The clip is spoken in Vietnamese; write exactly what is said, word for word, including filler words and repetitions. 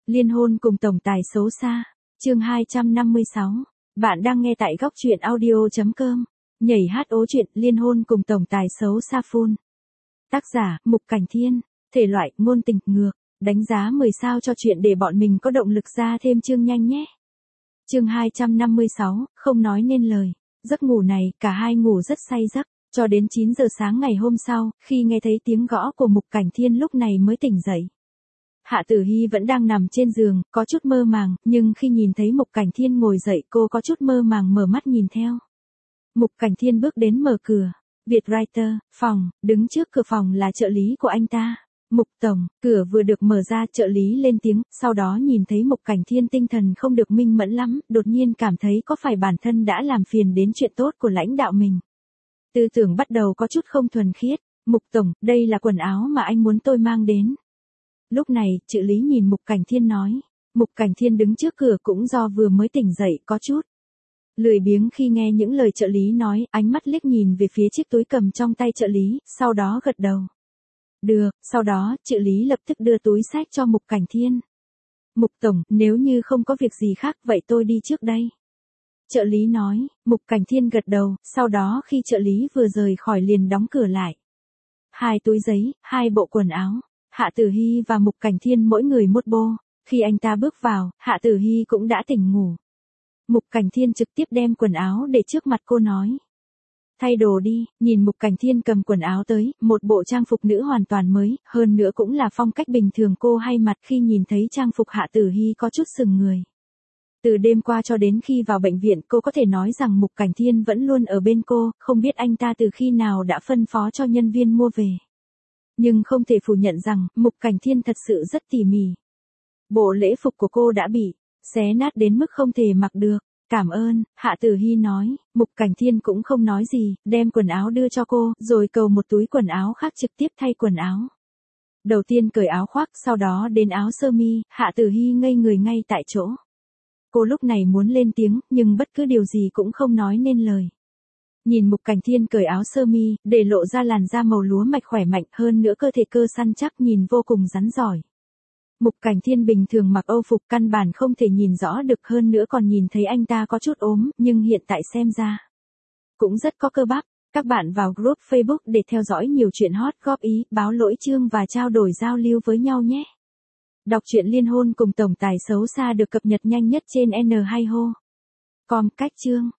Liên hôn cùng tổng tài xấu xa. Chương hai trăm năm mươi sáu. Bạn đang nghe tại góc truyện audio chấm com. Nhảy hát ố chuyện liên hôn cùng tổng tài xấu xa full. Tác giả, Mục Cảnh Thiên. Thể loại, ngôn tình, ngược. Đánh giá mười sao cho chuyện để bọn mình có động lực ra thêm chương nhanh nhé. Chương hai trăm năm mươi sáu, không nói nên lời. Giấc ngủ này, cả hai ngủ rất say giấc. Cho đến chín giờ sáng ngày hôm sau, khi nghe thấy tiếng gõ của Mục Cảnh Thiên lúc này mới tỉnh dậy. Hạ Tử Hy vẫn đang nằm trên giường, có chút mơ màng, nhưng khi nhìn thấy Mục Cảnh Thiên ngồi dậy cô có chút mơ màng mở mắt nhìn theo. Mục Cảnh Thiên bước đến mở cửa. Việt Writer, phòng, đứng trước cửa phòng là trợ lý của anh ta. Mục Tổng, cửa vừa được mở ra trợ lý lên tiếng, sau đó nhìn thấy Mục Cảnh Thiên tinh thần không được minh mẫn lắm, đột nhiên cảm thấy có phải bản thân đã làm phiền đến chuyện tốt của lãnh đạo mình. Tư tưởng bắt đầu có chút không thuần khiết. Mục Tổng, đây là quần áo mà anh muốn tôi mang đến. Lúc này, trợ lý nhìn Mục Cảnh Thiên nói. Mục Cảnh Thiên đứng trước cửa cũng do vừa mới tỉnh dậy có chút lười biếng khi nghe những lời trợ lý nói, ánh mắt liếc nhìn về phía chiếc túi cầm trong tay trợ lý, sau đó gật đầu. Được, sau đó, trợ lý lập tức đưa túi xách cho Mục Cảnh Thiên. Mục Tổng, nếu như không có việc gì khác vậy tôi đi trước đây. Trợ lý nói, Mục Cảnh Thiên gật đầu, sau đó khi trợ lý vừa rời khỏi liền đóng cửa lại. Hai túi giấy, hai bộ quần áo. Hạ Tử Hy và Mục Cảnh Thiên mỗi người một bộ. Khi anh ta bước vào, Hạ Tử Hy cũng đã tỉnh ngủ. Mục Cảnh Thiên trực tiếp đem quần áo để trước mặt cô nói. Thay đồ đi, nhìn Mục Cảnh Thiên cầm quần áo tới, một bộ trang phục nữ hoàn toàn mới, hơn nữa cũng là phong cách bình thường cô hay mặt khi nhìn thấy trang phục Hạ Tử Hy có chút sừng người. Từ đêm qua cho đến khi vào bệnh viện cô có thể nói rằng Mục Cảnh Thiên vẫn luôn ở bên cô, không biết anh ta từ khi nào đã phân phó cho nhân viên mua về. Nhưng không thể phủ nhận rằng, Mục Cảnh Thiên thật sự rất tỉ mỉ. Bộ lễ phục của cô đã bị xé nát đến mức không thể mặc được. Cảm ơn, Hạ Tử Hy nói. Mục Cảnh Thiên cũng không nói gì, đem quần áo đưa cho cô, rồi cầu một túi quần áo khác trực tiếp thay quần áo. Đầu tiên cởi áo khoác, sau đó đến áo sơ mi, Hạ Tử Hy ngây người ngay tại chỗ. Cô lúc này muốn lên tiếng, nhưng bất cứ điều gì cũng không nói nên lời. Nhìn Mục Cảnh Thiên cởi áo sơ mi, để lộ ra làn da màu lúa mạch khỏe mạnh, hơn nữa cơ thể cơ săn chắc nhìn vô cùng rắn giỏi. Mục Cảnh Thiên bình thường mặc Âu phục căn bản không thể nhìn rõ được, hơn nữa còn nhìn thấy anh ta có chút ốm, nhưng hiện tại xem ra cũng rất có cơ bắp. Các bạn vào group Facebook để theo dõi nhiều chuyện hot, góp ý, báo lỗi chương và trao đổi giao lưu với nhau nhé. Đọc truyện liên hôn cùng tổng tài xấu xa được cập nhật nhanh nhất trên N hai ho chấm com. Cách chương